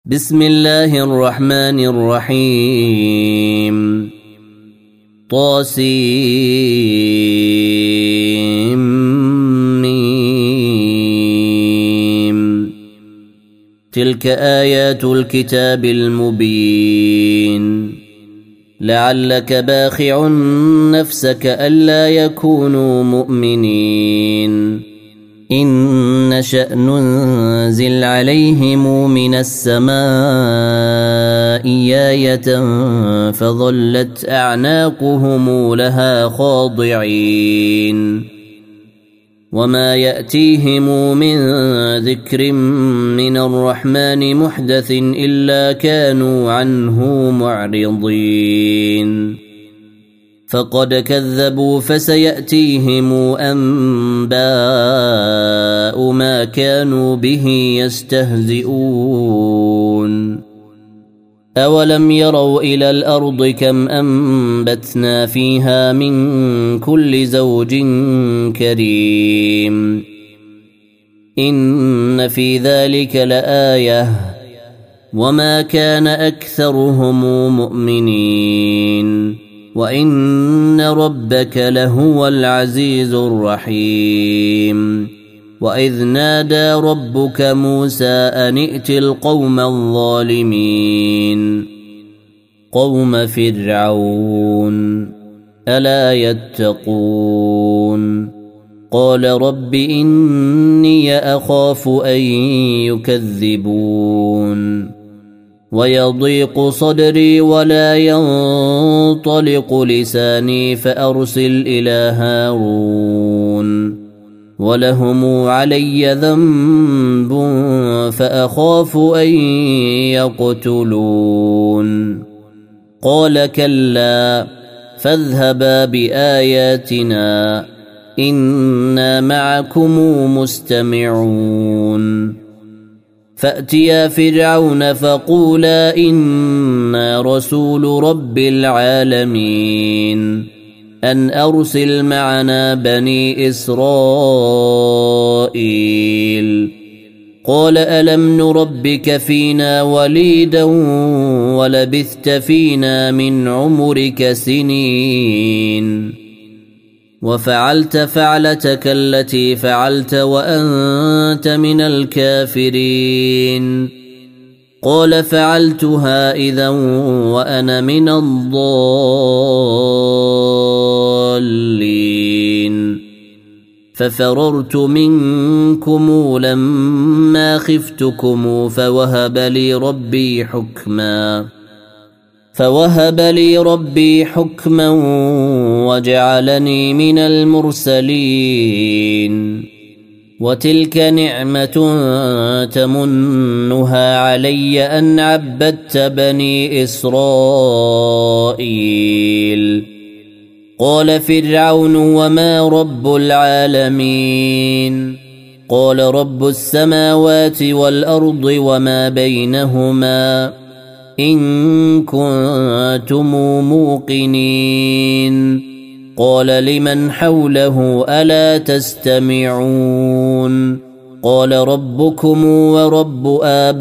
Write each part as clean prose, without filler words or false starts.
بسم الله الرحمن الرحيم طاسيم تلك آيات الكتاب المبين لعلك باخع نفسك ألا يكونوا مؤمنين إن نشأ ننزل عليهم من السماء آية فظلت أعناقهم لها خاضعين وما يأتيهم من ذكر من الرحمن محدث إلا كانوا عنه معرضين فقد كذبوا فسيأتيهم أنباء ما كانوا به يستهزئون أولم يروا إلى الأرض كم أنبتنا فيها من كل زوج كريم إن في ذلك لآية وما كان أكثرهم مؤمنين وإن ربك لهو العزيز الرحيم وإذ نادى ربك موسى أن ائت القوم الظالمين قوم فرعون ألا يتقون قال رب إني أخاف أن يكذبون ويضيق صدري ولا ينطلق لساني فأرسل إلى هارون ولهم علي ذنب فأخاف أن يقتلون قال كلا فاذهبا بآياتنا إنا معكم مستمعون فأتيا فرعون فقولا إنا رسول رب العالمين أن أرسل معنا بني إسرائيل قال ألم نربك فينا وليدا ولبثت فينا من عمرك سنين وفعلت فعلتك التي فعلت وأنت من الكافرين قال فعلتها إذا وأنا من الضالين ففررت منكم لما خفتكم فوهب لي ربي حكما وجعلني من المرسلين وتلك نعمة تمنها علي أن عبدت بني إسرائيل قال فرعون وما رب العالمين قال رب السماوات والأرض وما بينهما إن كنتم موقنين قال لمن حوله ألا تستمعون قال ربكم ورب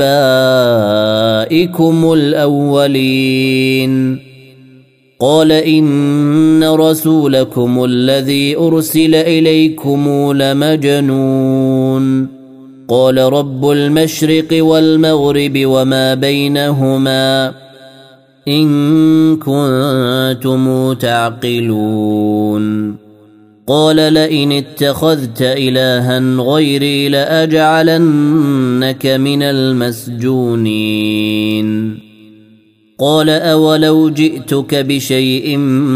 آبائكم الأولين قال إن رسولكم الذي أرسل إليكم لمجنون قال رب المشرق والمغرب وما بينهما إن كنتم تعقلون قال لئن اتخذت إلها غيري لأجعلنك من المسجونين قال أولو جئتك بشيء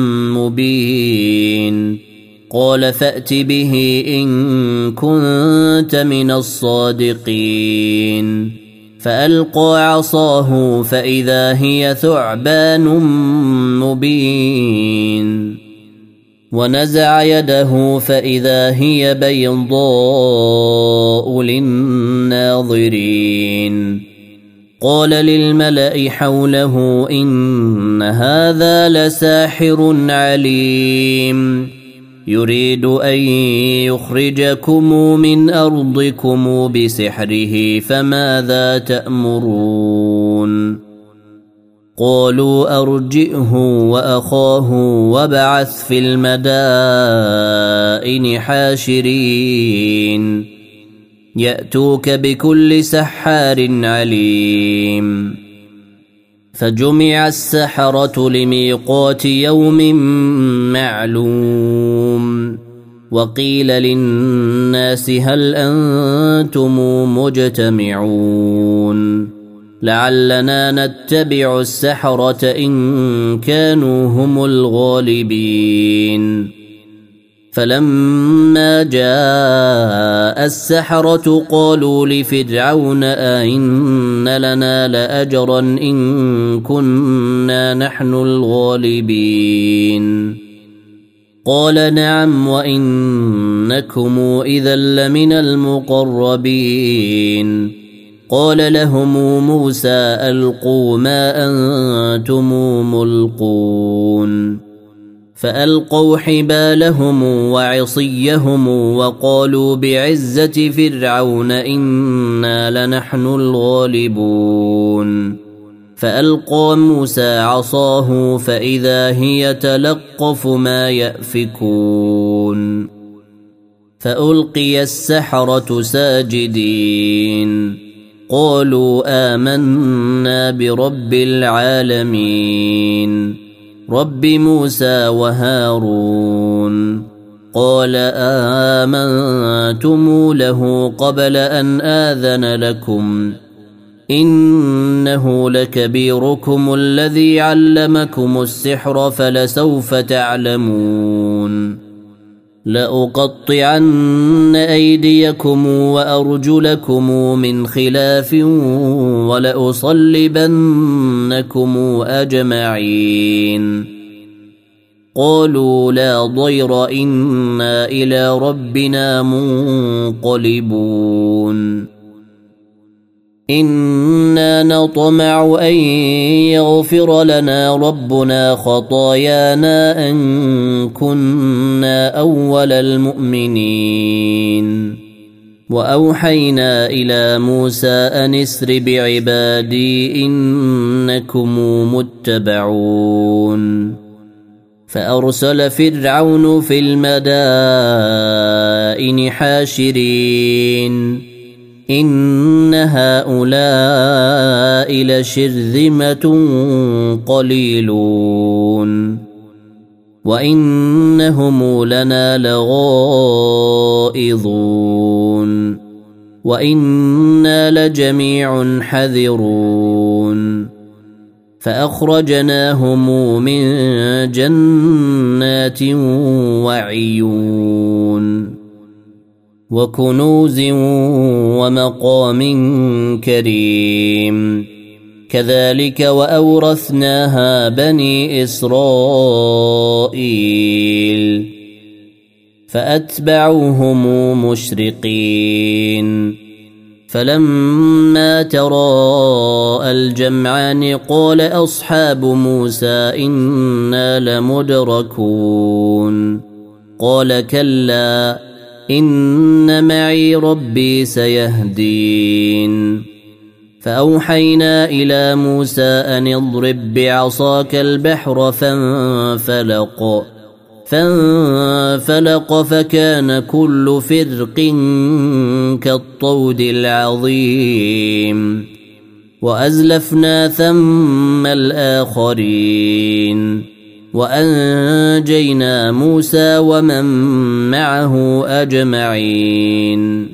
مبين قال فأت به إن كنت من الصادقين فألقى عصاه فإذا هي ثعبان مبين ونزع يده فإذا هي بيضاء للناظرين قال للملأ حوله إن هذا لساحر عليم يريد أن يخرجكم من أرضكم بسحره فماذا تأمرون قالوا أرجئه وأخاه وابعث في المدائن حاشرين يأتوك بكل سحار عليم فجمع السحرة لميقات يوم معلوم وقيل للناس هل أنتم مجتمعون لعلنا نتبع السحرة إن كانوا هم الغالبين فلما جاء السحرة قالوا لفرعون أئن لنا لأجرا إن كنا نحن الغالبين قال نعم وإنكم إذا لمن المقربين قال لهم موسى ألقوا ما أنتم ملقون فألقوا حبالهم وعصيهم وقالوا بعزة فرعون إنا لنحن الغالبون فألقى موسى عصاه فإذا هي تلقف ما يأفكون فألقي السحرة ساجدين قالوا آمنا برب العالمين رب موسى وهارون قال آمنتم له قبل أن آذن لكم إنه لكبيركم الذي علمكم السحر فلسوف تعلمون لأقطعن أيديكم وأرجلكم من خلاف ولأصلبنكم أجمعين قالوا لا ضير إنا إلى ربنا منقلبون إنا نطمع أن يغفر لنا ربنا خطايانا أن كنا أول المؤمنين وأوحينا إلى موسى أن اسر بعبادي إنكم متبعون فأرسل فرعون في المدائن حاشرين إن هؤلاء لشرذمة قليلون وإنهم لنا لغائظون وإنا لجميع حذرون فأخرجناهم من جنات وعيون وكنوز ومقام كريم كذلك وأورثناها بني إسرائيل فأتبعوهم مشرقين فلما تراءى الجمعان قال أصحاب موسى إنا لمدركون قال كلا إن معي ربي سيهدين فأوحينا إلى موسى أن اضرب بعصاك البحر فانفلق فكان كل فرق كالطود العظيم وأزلفنا ثم الآخرين وأنجينا موسى ومن معه أجمعين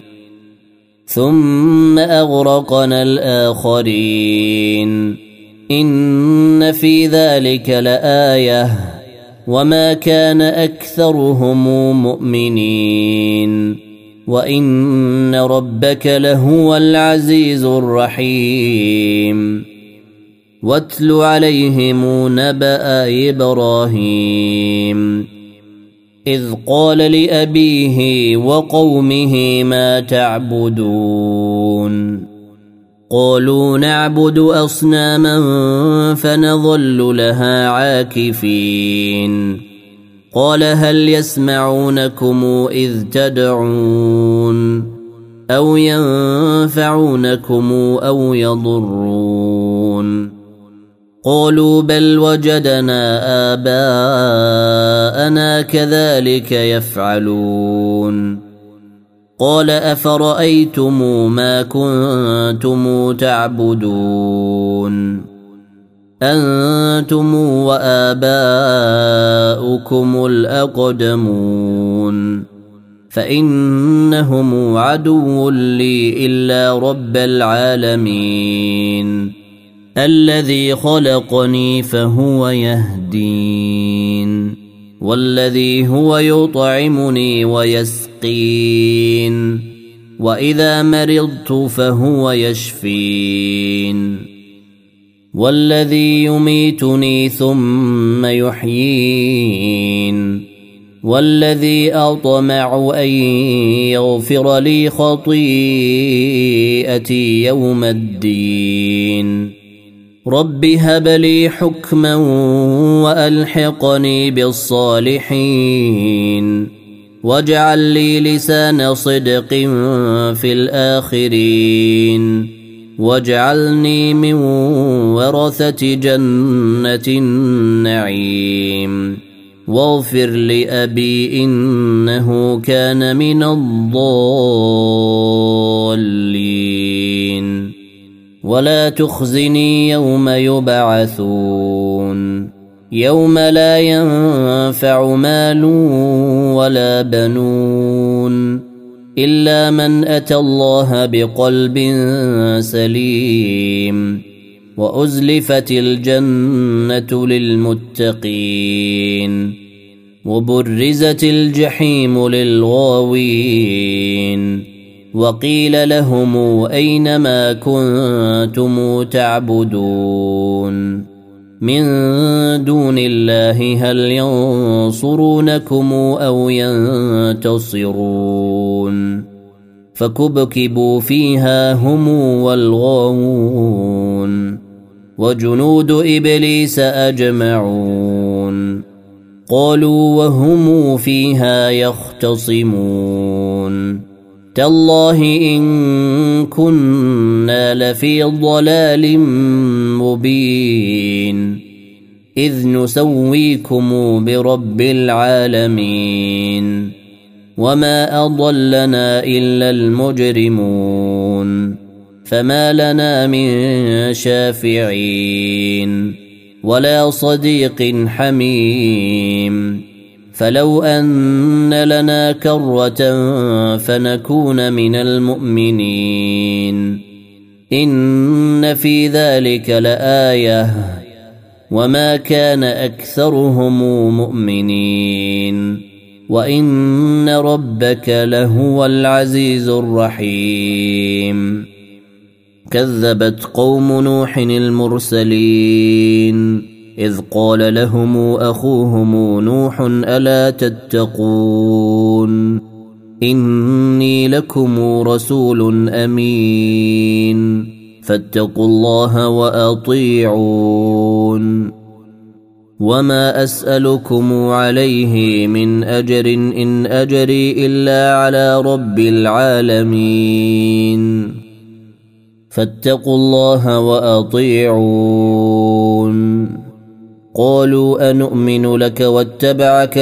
ثم أغرقنا الآخرين إن في ذلك لآية وما كان أكثرهم مؤمنين وإن ربك لهو العزيز الرحيم واتل عليهم نبأ إبراهيم إذ قال لأبيه وقومه ما تعبدون قالوا نعبد أصناما فنظل لها عاكفين قال هل يسمعونكم إذ تدعون أو ينفعونكم أو يضرون قالوا بل وجدنا آباءنا كذلك يفعلون قال أفرأيتم ما كنتم تعبدون أنتم وآباؤكم الأقدمون فإنهم عدو لي إلا رب العالمين الذي خلقني فهو يهدين والذي هو يطعمني ويسقين وإذا مرضت فهو يشفين والذي يميتني ثم يحيين والذي أطمع أن يغفر لي خطيئتي يوم الدين رب هب لي حكما وألحقني بالصالحين واجعل لي لسان صدق في الآخرين واجعلني من ورثة جنة النعيم واغفر لأبي إنه كان من الضالين ولا تخزني يوم يبعثون يوم لا ينفع مال ولا بنون إلا من أتى الله بقلب سليم وأزلفت الجنة للمتقين وبرزت الجحيم للغاوين وقيل لهم أين ما كنتم تعبدون من دون الله هل ينصرونكم أو ينتصرون فكبكبوا فيها هم والغاوون وجنود إبليس أجمعون قالوا وهم فيها يختصمون تالله إن كنا لفي ضلال مبين إذ نسويكم برب العالمين وما أضلنا إلا المجرمون فما لنا من شافعين ولا صديق حميم فلو أن لنا كرة فنكون من المؤمنين إن في ذلك لآية وما كان أكثرهم مؤمنين وإن ربك لهو العزيز الرحيم كذبت قوم نوح المرسلين إذ قال لهم أخوهم نوح ألا تتقون إني لكم رسول أمين فاتقوا الله وأطيعون وما أسألكم عليه من أجر إن أجري إلا على رب العالمين فاتقوا الله وأطيعون قالوا أنؤمن لك واتبعك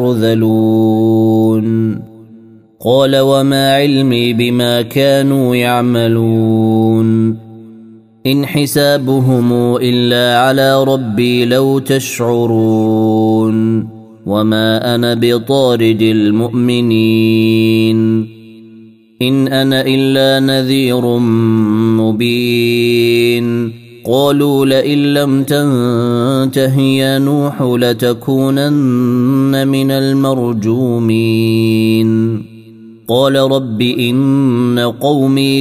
الأرذلون قال وما علمي بما كانوا يعملون إن حسابهم إلا على ربي لو تشعرون وما أنا بطارد المؤمنين إن أنا إلا نذير مبين قالوا لئن لم تنته يا نوح لتكونن من المرجومين قال رب إن قومي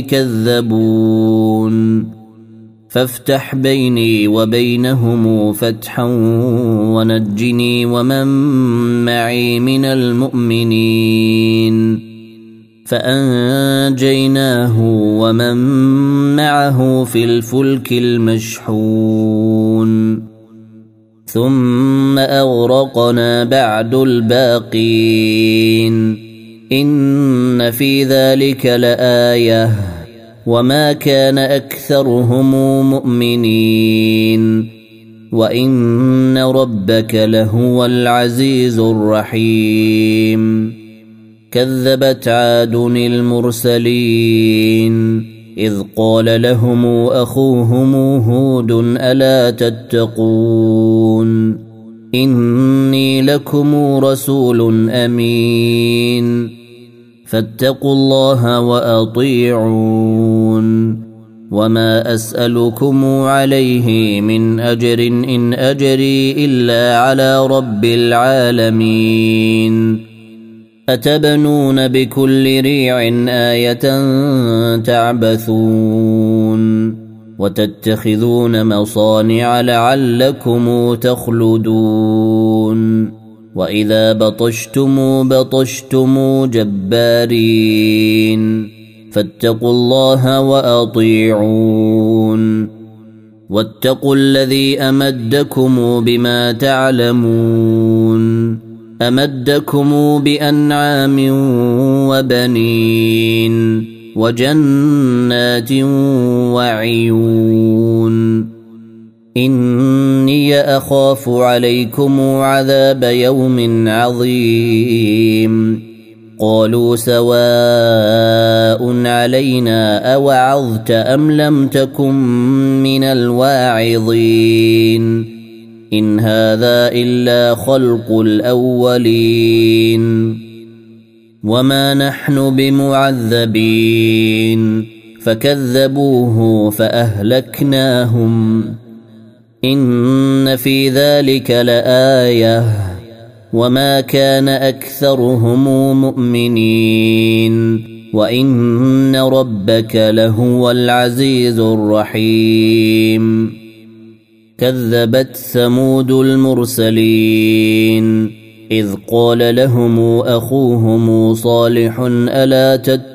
كذبون فافتح بيني وبينهم فتحا ونجني ومن معي من المؤمنين فأنجيناه ومن معه في الفلك المشحون ثم أغرقنا بعد الباقين إن في ذلك لآية وما كان أكثرهم مؤمنين وإن ربك لهو العزيز الرحيم كذبت عاد المرسلين إذ قال لهم أخوهم هود ألا تتقون إني لكم رسول أمين فاتقوا الله وأطيعون وما أسألكم عليه من أجر إن أجري إلا على رب العالمين أتبنون بكل ريع آية تعبثون وتتخذون مصانع لعلكم تخلدون وإذا بطشتم جبارين فاتقوا الله وأطيعون واتقوا الذي أمدكم بما تعلمون أمدكم بأنعام وبنين وجنات وعيون إني أخاف عليكم عذاب يوم عظيم قالوا سواء علينا أوعظت أم لم تكن من الواعظين إن هذا إلا خلق الأولين وما نحن بمعذبين فكذبوه فأهلكناهم إن في ذلك لآية وما كان أكثرهم مؤمنين وإن ربك لهو العزيز الرحيم كذبت ثمود المرسلين إذ قال لهم أخوهم صالح ألا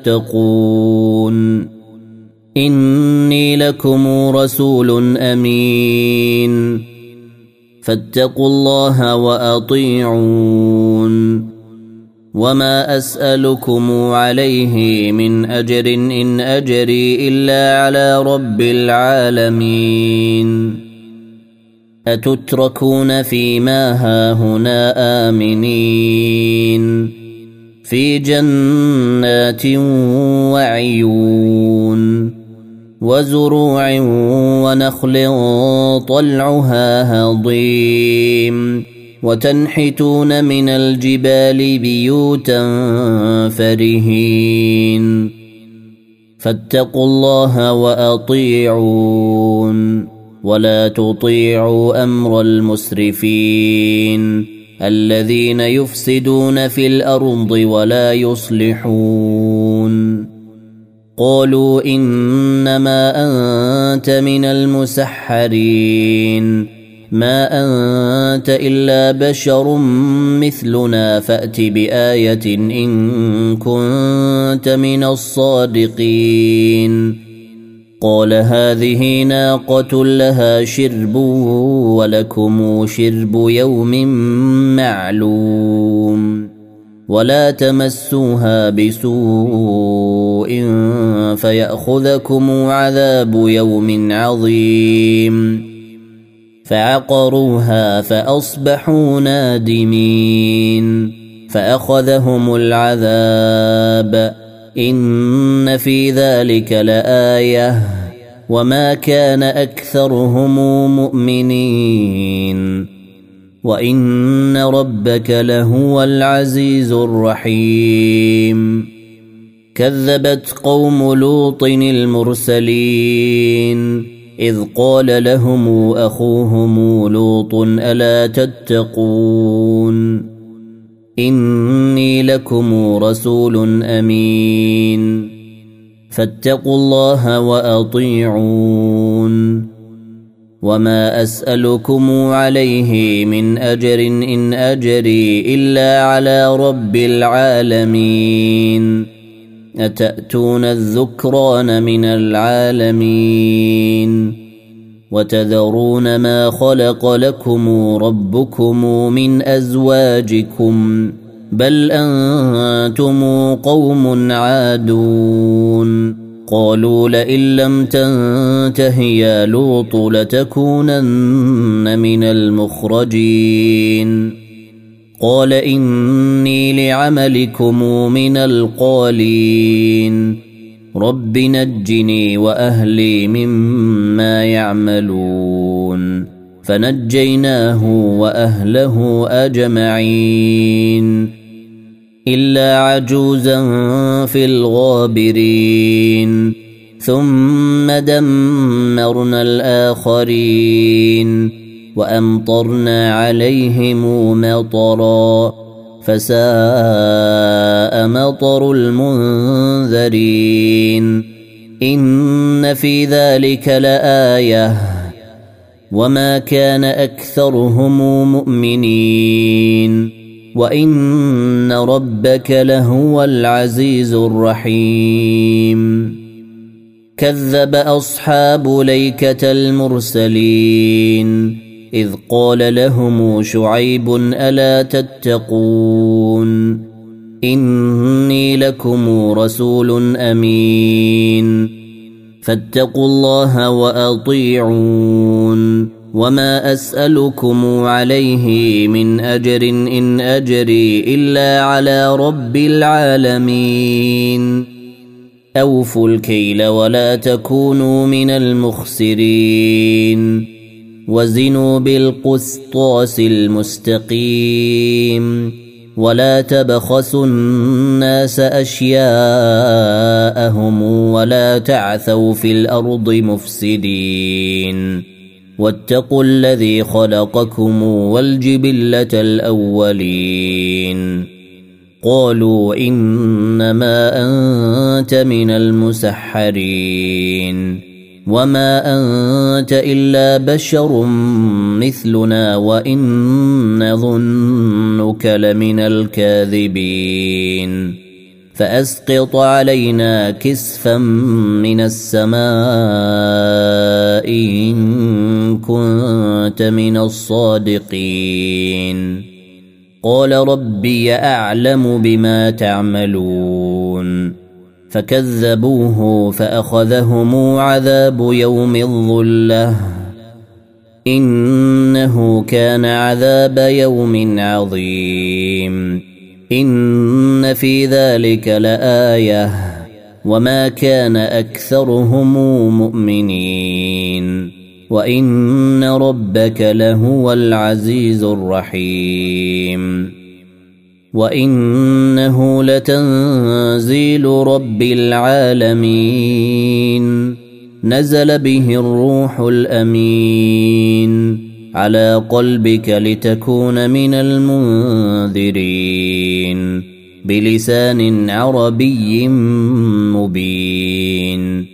تتقون إني لكم رسول أمين فاتقوا الله وأطيعون وما أسألكم عليه من أجر إن أجري إلا على رب العالمين أتتركون فيما هاهنا آمنين في جنات وعيون وزروع ونخل طلعها هضيم وتنحتون من الجبال بيوتا فرهين فاتقوا الله وأطيعون ولا تطيعوا أمر المسرفين الذين يفسدون في الأرض ولا يصلحون قالوا إنما أنت من المسحرين ما أنت إلا بشر مثلنا فأت بآية إن كنت من الصادقين قال هذه ناقة لها شرب ولكم شرب يوم معلوم ولا تمسوها بسوء فيأخذكم عذاب يوم عظيم فعقروها فأصبحوا نادمين فأخذهم العذاب إن في ذلك لآية وما كان أكثرهم مؤمنين وإن ربك لهو العزيز الرحيم كذبت قوم لوط المرسلين إذ قال لهم أخوهم لوط ألا تتقون إني لكم رسول أمين فاتقوا الله وأطيعون وما أسألكم عليه من أجر إن أجري إلا على رب العالمين أتأتون الذكران من العالمين وتذرون ما خلق لكم ربكم من أزواجكم بل أنتم قوم عادون قالوا لئن لم تنته يا لوط لتكونن من المخرجين قال إني لعملكم من القالين رب نجني وأهلي مما يعملون فنجيناه وأهله أجمعين إلا عجوزا في الغابرين ثم دمرنا الآخرين وأمطرنا عليهم مطرا فساء مطر المنذرين إن في ذلك لآية وما كان أكثرهم مؤمنين وإن ربك لهو العزيز الرحيم كذب أصحاب ليكة المرسلين إذ قال لهم شعيب ألا تتقون إني لكم رسول أمين فاتقوا الله وأطيعون وما أسألكم عليه من أجر إن أجري إلا على رب العالمين أوفوا الكيل ولا تكونوا من المخسرين وزنوا بالقسطاس المستقيم ولا تبخسوا الناس أشياءهم ولا تعثوا في الأرض مفسدين واتقوا الذي خلقكم والجبلة الأولين قالوا إنما أنت من المسحرين وما أنت إلا بشر مثلنا وإن نظنك لمن الكاذبين فأسقط علينا كسفا من السماء إن كنت من الصادقين قال ربي أعلم بما تعملون فكذبوه فأخذهم عذاب يوم الظلة إنه كان عذاب يوم عظيم إن في ذلك لآية وما كان أكثرهم مؤمنين وإن ربك لهو العزيز الرحيم وإنه لتنزيل رب العالمين نزل به الروح الأمين على قلبك لتكون من المنذرين بلسان عربي مبين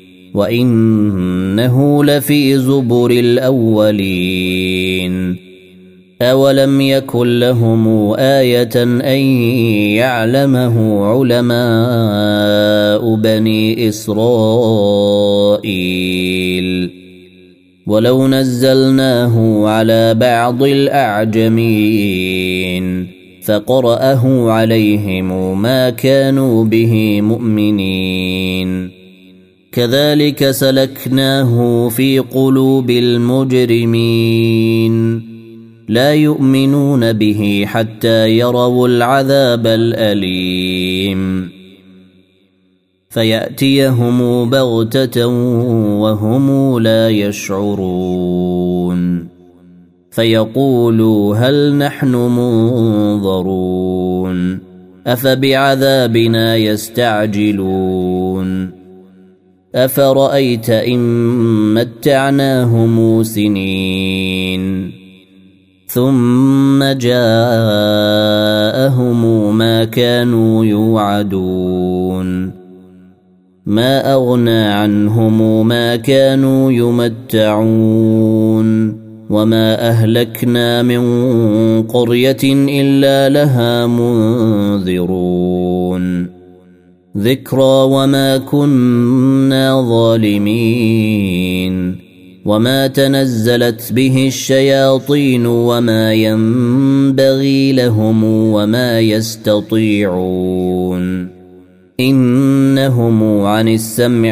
وإنه لفي زبر الأولين أولم يكن لهم آية أن يعلمه علماء بني إسرائيل ولو نزلناه على بعض الأعجمين فقرأه عليهم ما كانوا به مؤمنين كذلك سلكناه في قلوب المجرمين لا يؤمنون به حتى يروا العذاب الأليم فيأتيهم بغتة وهم لا يشعرون فيقولوا هل نحن منظرون أفبعذابنا يستعجلون أفرأيت إن متعناهم سنين ثم جاءهم ما كانوا يوعدون ما أغنى عنهم ما كانوا يمتعون وما أهلكنا من قرية إلا لها منذرون ذكرى وما كنا ظالمين وما تنزلت به الشياطين وما ينبغي لهم وما يستطيعون إنهم عن السمع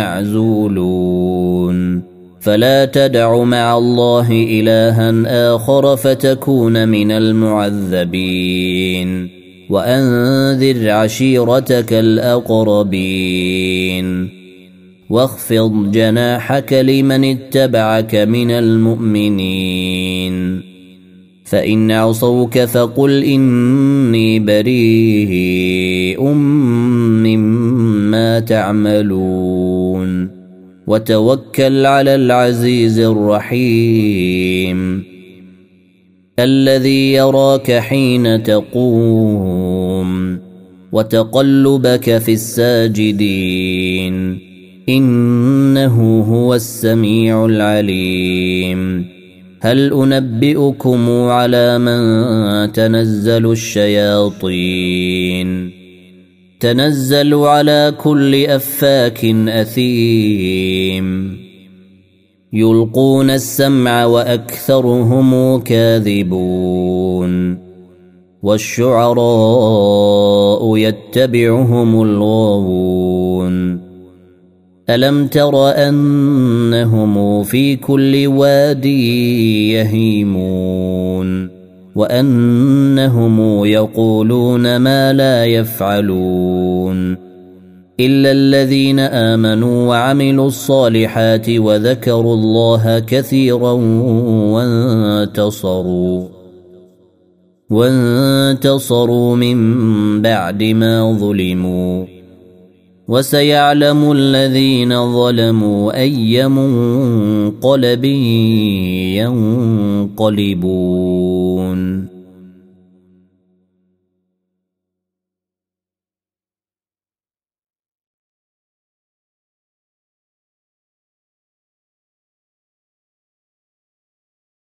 لمعزولون فلا تدع مع الله إلها آخر فتكون من المعذبين وأنذر عشيرتك الأقربين واخفض جناحك لمن اتبعك من المؤمنين فإن عصوك فقل إني بريء مما تعملون وتوكل على العزيز الرحيم الذي يراك حين تقوم وتقلبك في الساجدين إنه هو السميع العليم هل أنبئكم على من تنزل الشياطين تنزل على كل أفاك أثيم يلقون السمع وأكثرهم كاذبون والشعراء يتبعهم الغاوون ألم تر أنهم في كل واد يهيمون وأنهم يقولون ما لا يفعلون إلا الذين آمنوا وعملوا الصالحات وذكروا الله كثيرا وانتصروا من بعد ما ظلموا وسيعلم الذين ظلموا أي منقلب ينقلبون